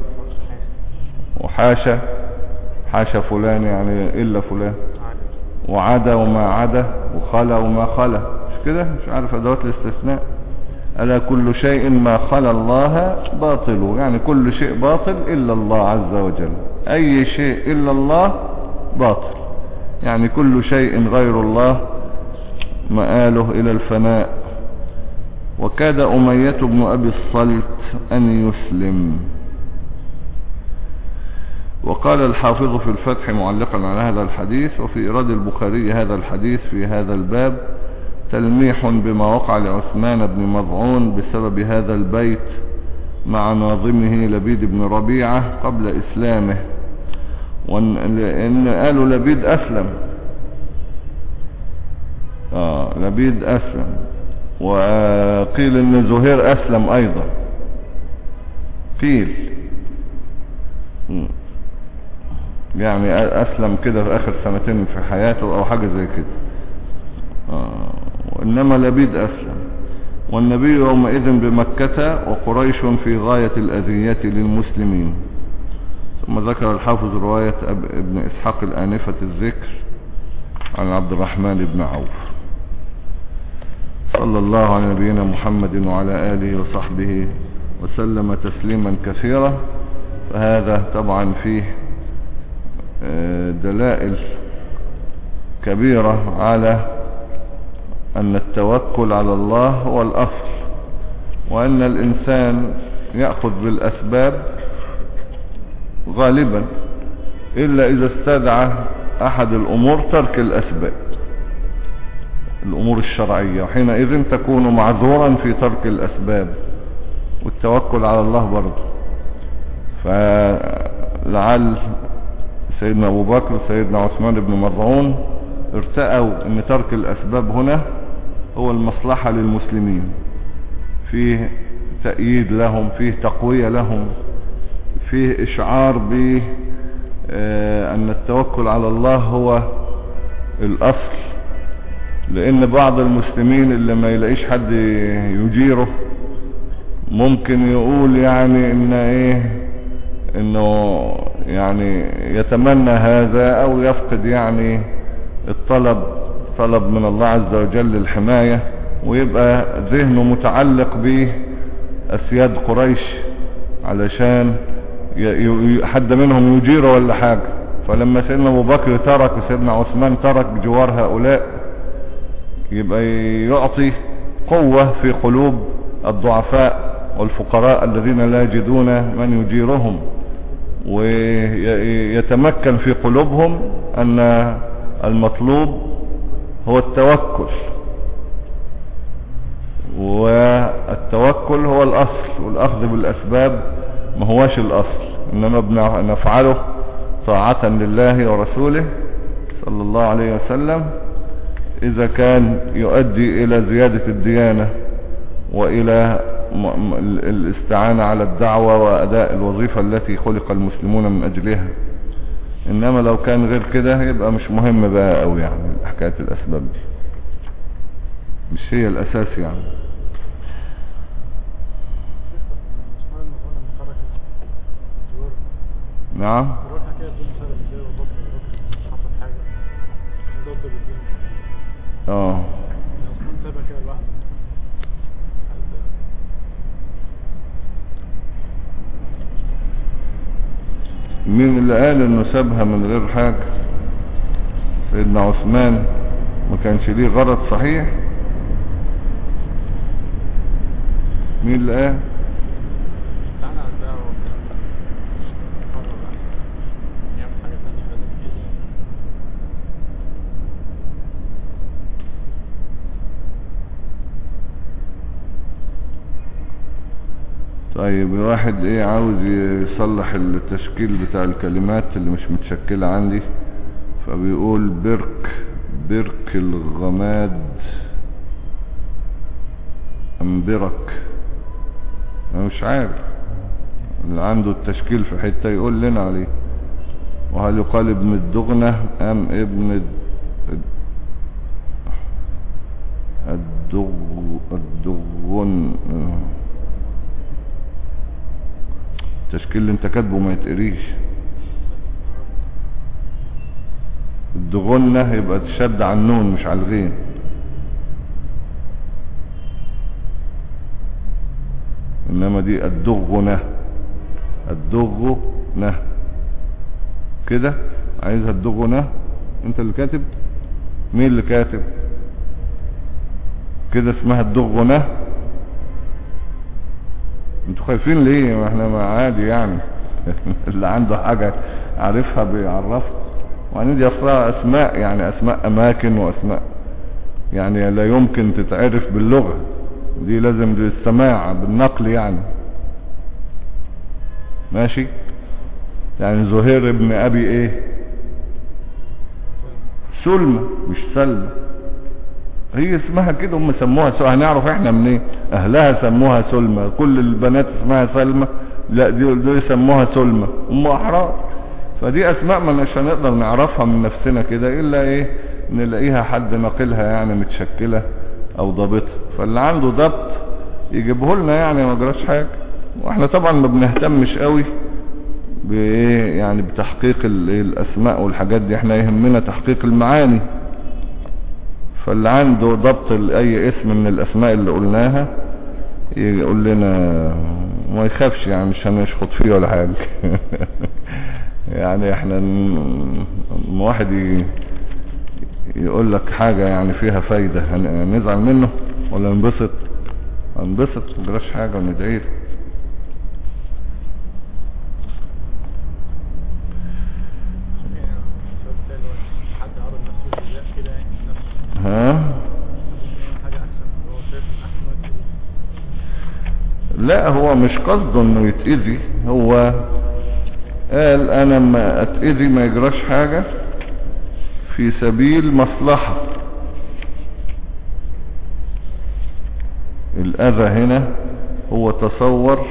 وحاشا. حاشا فلان يعني إلا فلان. وعدا وما عدا وخلا وما خلا. مش كده؟ مش عارف أدوات الاستثناء. ألا كل شيء ما خلا الله باطل، يعني كل شيء باطل إلا الله عز وجل. أي شيء إلا الله باطل، يعني كل شيء غير الله مآله إلى الفناء. وكاد أمية بن أبي الصلت أن يسلم. وقال الحافظ في الفتح معلقا على هذا الحديث: وفي إيراد البخاري هذا الحديث في هذا الباب تلميح بما وقع لعثمان بن مظعون بسبب هذا البيت مع ناظمه لبيد بن ربيعة قبل إسلامه، لأن قالوا لبيد أسلم. لبيد أسلم، وقيل ان زهير أسلم أيضا، قيل يعني أسلم كده في آخر سنتين في حياته أو حاجة زي كده. وإنما لبيد أسلم. والنبي يومئذ بمكة وقريش في غاية الأذية للمسلمين. ثم ذكر الحافظ رواية ابن إسحاق الآنفة الذكر عن عبد الرحمن بن عوف. صلى الله على نبينا محمد وعلى آله وصحبه وسلم تسليما كثيرا. فهذا طبعا فيه دلائل كبيرة على أن التوكل على الله هو الأصل، وأن الإنسان يأخذ بالأسباب غالبا إلا إذا استدعى أحد الأمور ترك الأسباب، الأمور الشرعية، وحينئذ تكون معذورا في ترك الأسباب والتوكل على الله برضه. فلعل سيدنا أبو بكر وسيدنا عثمان بن مظعون ارتأوا أن ترك الأسباب هنا هو المصلحة للمسلمين، فيه تأييد لهم، فيه تقوية لهم، فيه إشعار بأن التوكل على الله هو الأصل. لأن بعض المسلمين اللي ما يلاقيش حد يجيره ممكن يقول يعني انه يعني يتمنى هذا او يفقد يعني طلب من الله عز وجل الحماية، ويبقى ذهنه متعلق بأسياد قريش علشان حد منهم يجيره ولا حاجة. فلما سيدنا أبو بكر ترك وسيدنا عثمان ترك جوار هؤلاء، يبقى يعطي قوة في قلوب الضعفاء والفقراء الذين لا يجدون من يجيرهم، ويتمكن في قلوبهم أن المطلوب هو التوكل، والتوكل هو الأصل، والأخذ بالأسباب ما هواش الأصل، إنما نفعله طاعة لله ورسوله صلى الله عليه وسلم إذا كان يؤدي إلى زيادة الديانة وإلى الاستعانة على الدعوة وأداء الوظيفة التي خلق المسلمون من أجلها. إنما لو كان غير كده يبقى مش مهم بقى أو يعني حكاية الأسباب دي مش هي الأساس يعني. نعم. مين اللي قال انه سابها من غير حاجة؟ سيدنا عثمان ما كانش ليه غرض صحيح؟ مين اللي قال؟ طيب واحد ايه عاوز يصلح التشكيل بتاع الكلمات اللي مش متشكلة عندي، فبيقول برك الغماد برك. انا مش عارف اللي عنده التشكيل في حتة يقول لنا عليه. وهل يقال ابن الدغنة ام ابن الدغن؟ التشكيل اللي انت كاتبه ما يتقريش. الدغنة يبقى تشد على النون مش على الغين. انما دي الدغنة كده. عايزها الدغنة. انت اللي كاتب؟ مين اللي كاتب كده اسمها الدغنة؟ انتوا خايفين ليه؟ ما احنا ما عادي يعني. اللي عنده حاجة عارفها بيعرفها. وعني دي اصلها اسماء، يعني اسماء اماكن واسماء يعني لا يمكن تتعرف باللغة دي، لازم بالسماع بالنقل يعني. ماشي. يعني زهير ابن ابي ايه؟ سلمى مش سلمى. هي اسمها كده، هم سموها سلمى. هنعرف احنا منين؟ اهلها سموها سلمى. كل البنات اسمها سلمى؟ لا، دي سموها سلمى. ام احرار. فدي اسماء ما مش هنقدر نعرفها من نفسنا كده الا ايه؟ نلاقيها حد ناقلها يعني متشكلة او ضابطها. فاللي عنده ضبط يجيبه لنا يعني، ما جراش حاجة. واحنا طبعا ما بنهتمش قوي بايه يعني بتحقيق الاسماء والحاجات دي. احنا يهمنا تحقيق المعاني. فاللي عنده ضبط اي اسم من الاسماء اللي قلناها يقول لنا، ما يخافش يعني، مش هنشخط فيه ولا حاجة. يعني احنا واحد يقول لك حاجة يعني فيها فايدة نزعل منه ولا ننبسط؟ ننبسط، ما جراش حاجة وندعي له. ها؟ لا، هو مش قصده انه يتأذي. هو قال انا ما اتأذي ما يجراش حاجة في سبيل مصلحة. الاذى هنا هو تصور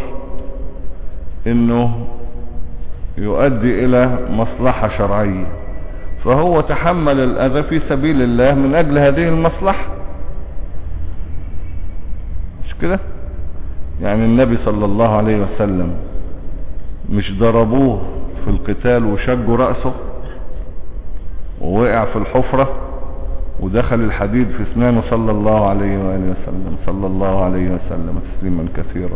انه يؤدي الى مصلحة شرعية، فهو تحمل الاذى في سبيل الله من اجل هذه المصلحة. مش كده؟ يعني النبي صلى الله عليه وسلم مش ضربوه في القتال وشجوا رأسه ووقع في الحفرة ودخل الحديد في اسنانه صلى الله عليه وآله وسلم، صلى الله عليه وسلم تسليما كثيرا،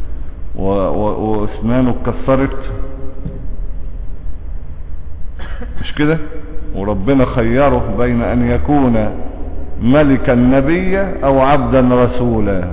واسنانه اتكسرت. مش كده؟ وربنا خيره بين ان يكون ملكا نبيا او عبدا رسولا.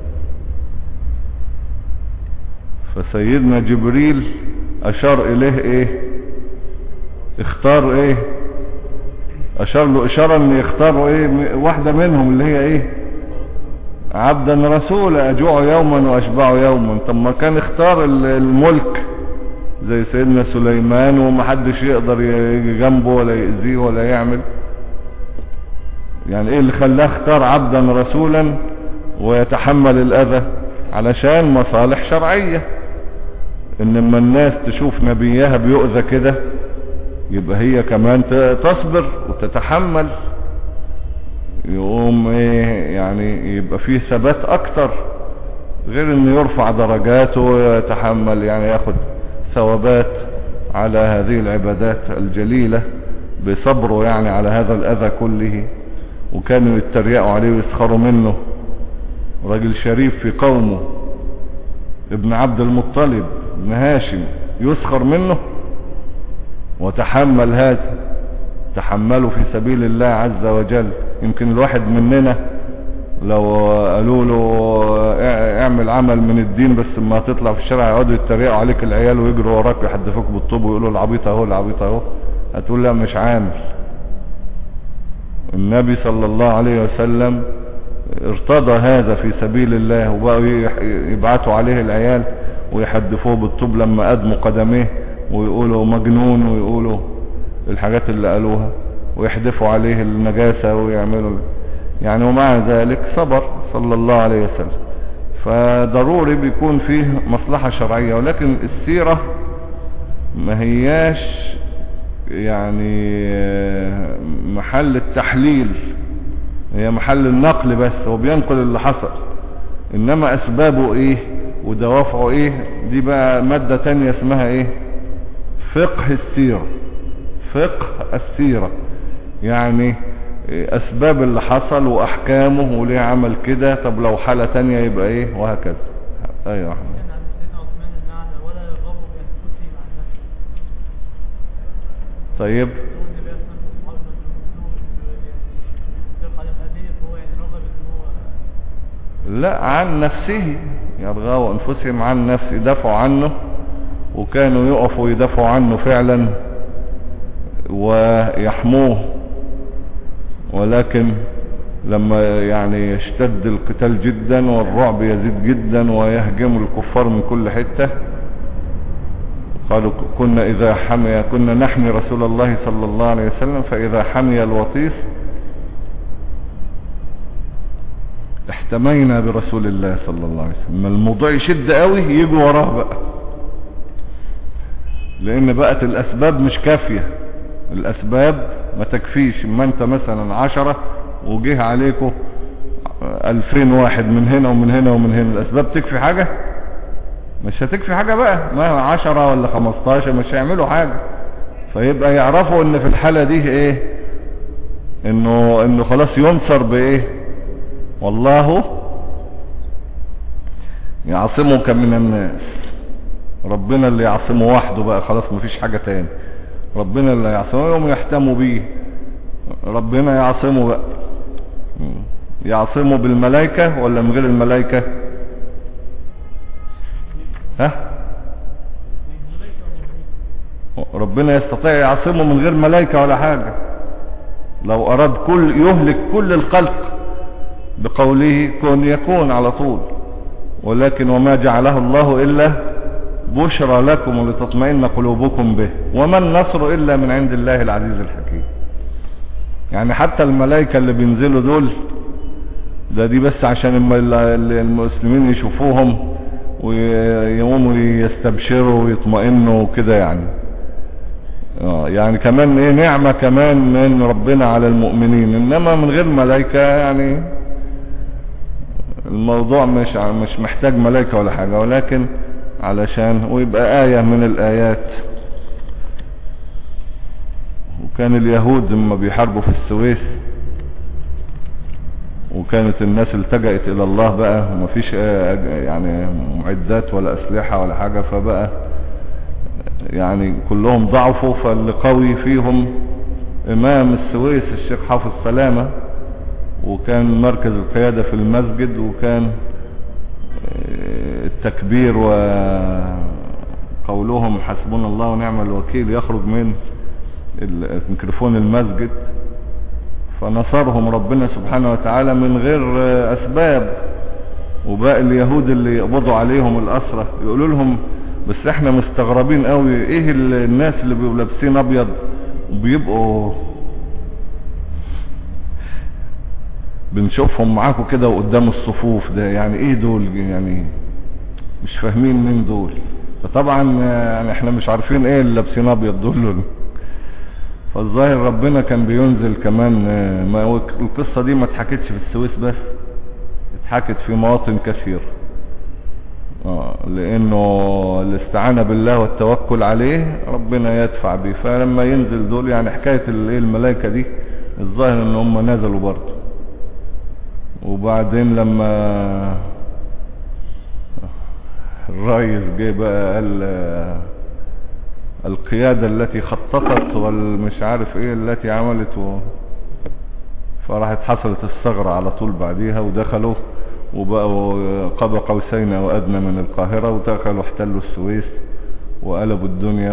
فسيدنا جبريل اشار اليه ايه؟ اختار ايه؟ اشار له اشارة ان يختاروا ايه؟ واحدة منهم اللي هي ايه؟ عبدا رسولا. اجوع يوما واشبع يوما. طب ما كان اختار الملك زي سيدنا سليمان ومحدش يقدر يجي جنبه ولا يأذيه ولا يعمل. يعني ايه اللي خلاه اختار عبدا رسولا ويتحمل الاذى؟ علشان مصالح شرعية. انما الناس تشوف نبيها بيؤذى كده يبقى هي كمان تصبر وتتحمل، يقوم ايه يعني يبقى فيه ثبات اكتر، غير انه يرفع درجاته ويتحمل يعني ياخد ثوابات على هذه العبادات الجليلة بصبره يعني على هذا الاذى كله. وكانوا يتريقوا عليه ويسخروا منه. راجل شريف في قومه، ابن عبد المطلب ابن هاشم، يسخر منه وتحمل هذا، تحمله في سبيل الله عز وجل. يمكن الواحد مننا لو قالوا له اعمل عمل من الدين بس ما تطلع في الشارع يقعدوا يتريقوا عليك العيال ويجروا وراك ويحدفوك بالطوب ويقولوا العبيط اهو العبيط اهو، هتقول لا مش عامل. النبي صلى الله عليه وسلم ارتضى هذا في سبيل الله، وبقوا يبعتوا عليه العيال ويحدفوه بالطوب لما أدموا قدميه، ويقولوا مجنون، ويقولوا الحاجات اللي قالوها، ويحدفوا عليه النجاسة ويعملوا يعني. ومع ذلك صبر صلى الله عليه وسلم. فضروري بيكون فيه مصلحة شرعية، ولكن السيرة ما هياش يعني محل التحليل، هي محل النقل بس، هو بينقل اللي حصل، انما اسبابه ايه ودوافعه ايه دي بقى مادة تانية اسمها ايه؟ فقه السيرة. فقه السيرة يعني اسباب اللي حصل واحكامه وليه عمل كده، طب لو حالة تانية يبقى ايه، وهكذا. ايوه احمد. طيب لا، عن نفسه، يرغبوا انفسهم عن نفسه، يدافعوا عنه، وكانوا يقفوا يدافعوا عنه فعلا ويحموه. ولكن لما يعني يشتد القتال جدا والرعب يزيد جدا ويهجم الكفار من كل حتة، قالوا كنا نحمي رسول الله صلى الله عليه وسلم، فإذا حمي الوطيس احتمينا برسول الله صلى الله عليه وسلم. ما الموضوع يشد قوي يجوا وراه بقى، لان بقت الاسباب مش كافية. الاسباب ما تكفيش. اما انت مثلا 10 وجيه عليكم 2000 واحد من هنا ومن هنا ومن هنا، الاسباب تكفي حاجة؟ مش هتكفي حاجة بقى. ما 10 ولا 15 مش هيعملوا حاجة. فيبقى يعرفوا ان في الحالة دي ايه، انه خلاص ينصر بايه؟ والله يعصمك من الناس. ربنا اللي يعصمه وحده بقى، خلاص مفيش حاجة تاني. ربنا اللي يعصمه، يوم يحتموا بيه ربنا يعصمه بقى. يعصمه بالملائكة ولا من غير الملائكة؟ ها؟ ربنا يستطيع يعصمه من غير ملائكة ولا حاجة. لو أراد يهلك كل الخلق بقوله كن يكون على طول. ولكن وما جعله الله إلا بشرى لكم ولتطمئن قلوبكم به، وما النصر إلا من عند الله العزيز الحكيم. يعني حتى الملائكة اللي بينزلوا دول دي بس عشان المسلمين يشوفوهم ويقوموا يستبشروا ويطمئنوا وكده يعني. يعني كمان ايه، نعمة كمان من ربنا على المؤمنين. انما من غير ملائكة يعني الموضوع مش محتاج ملائكة ولا حاجة، ولكن علشان ويبقى آية من الآيات. وكان اليهود لما بيحاربوا في السويس وكانت الناس التجأت الى الله بقى، ومفيش يعني معدات ولا اسلحة ولا حاجة، فبقى يعني كلهم ضعفوا. فاللي قوي فيهم امام السويس الشيخ حافظ سلامة، وكان مركز القيادة في المسجد، وكان التكبير وقولهم حسبنا الله ونعم الوكيل يخرج من ميكروفون المسجد. فنصرهم ربنا سبحانه وتعالى من غير اسباب. وباقي اليهود اللي يقبضوا عليهم الاسرى يقولوا لهم بس احنا مستغربين قوي، ايه الناس اللي بيبقوا لابسين ابيض وبيبقوا بنشوفهم معاكم كده وقدام الصفوف ده، يعني ايه دول؟ يعني مش فاهمين مين دول. فطبعا يعني احنا مش عارفين ايه اللي لابسين ابيض دول. فالظاهر ربنا كان بينزل كمان. ما القصة دي ما اتحكتش في السويس بس، اتحكت في مواطن كثير. لانه الاستعانة بالله والتوكل عليه ربنا يدفع به. فلما ينزل دول يعني حكاية الملائكة دي الظاهر ان هم نزلوا برضه. وبعدين لما الرئيس جه بقى قال القيادة التي خططت والمش عارف ايه التي عملت فراحت حصلت الثغرة على طول بعديها، ودخلوا وبقوا قاب قوسين او ادنى من القاهرة، ودخلوا احتلوا السويس وقلبوا الدنيا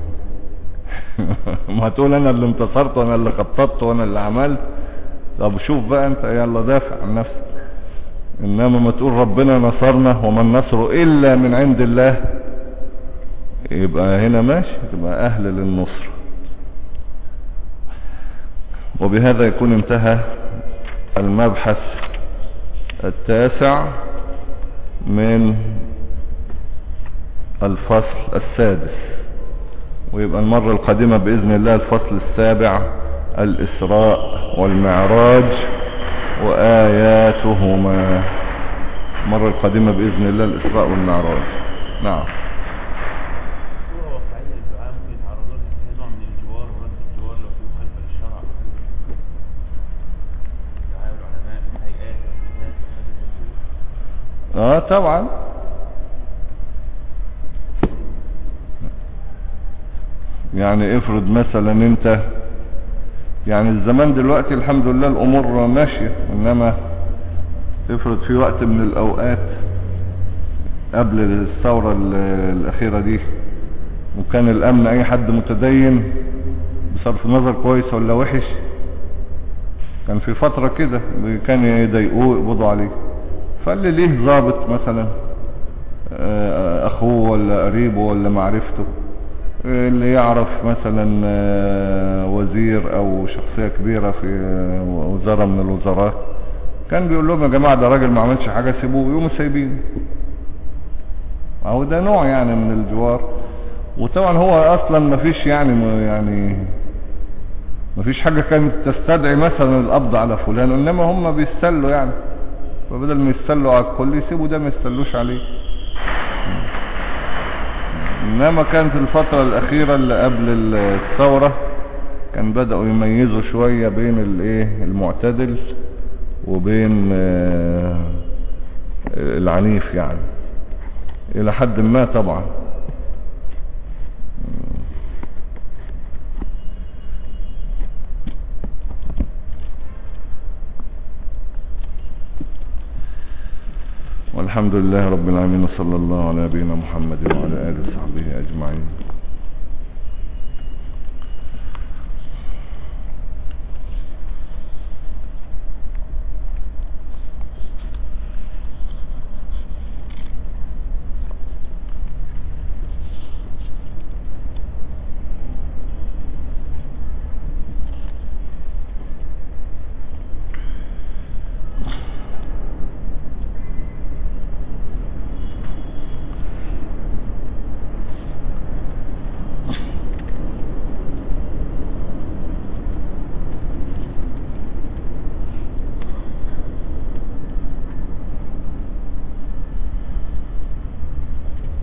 ما تقول انا اللي انتصرت وانا اللي خططت وانا اللي عملت. طب شوف بقى انت، يلا دافع عن نفسك. انما ما تقول ربنا نصرنا وما النصر الا من عند الله، يبقى هنا ماشي، تبقى اهل للنصر. وبهذا يكون انتهى المبحث التاسع من الفصل السادس، ويبقى المرة القادمة بإذن الله الفصل السابع، الإسراء والمعراج وآياتهما. المرة القادمة بإذن الله الإسراء والمعراج. نعم. طبعا يعني افرض مثلا انت، يعني الزمان دلوقتي الحمد لله الامور ماشية، انما افرض في وقت من الاوقات قبل الثورة الاخيرة دي، وكان الامن اي حد متدين بصرف النظر كويس ولا وحش، كان في فترة كده كان يضايقوه يقبضوا عليه، فاللي ليه ضابط مثلا اخوه ولا قريبه ولا معرفته، اللي يعرف مثلا وزير او شخصية كبيرة في وزارة من الوزارات، كان بيقول لهم يا جماعة ده راجل ما عملش حاجة سيبوه، يقوموا سايبين. او ده نوع يعني من الجوار. وطبعا هو اصلا ما فيش يعني ما فيش حاجة كانت تستدعي مثلا القبض على فلان، انما هم بيستلوا يعني، فبدل ما يستلوا على الكل يسيبوا ده ما يستلوش عليه. انما كانت الفترة الاخيرة اللي قبل الثورة كان بدأوا يميزوا شوية بين المعتدل وبين العنيف يعني الى حد ما طبعا. والحمد لله رب العالمين، وصلى الله على نبينا محمد وعلى آله وصحبه أجمعين.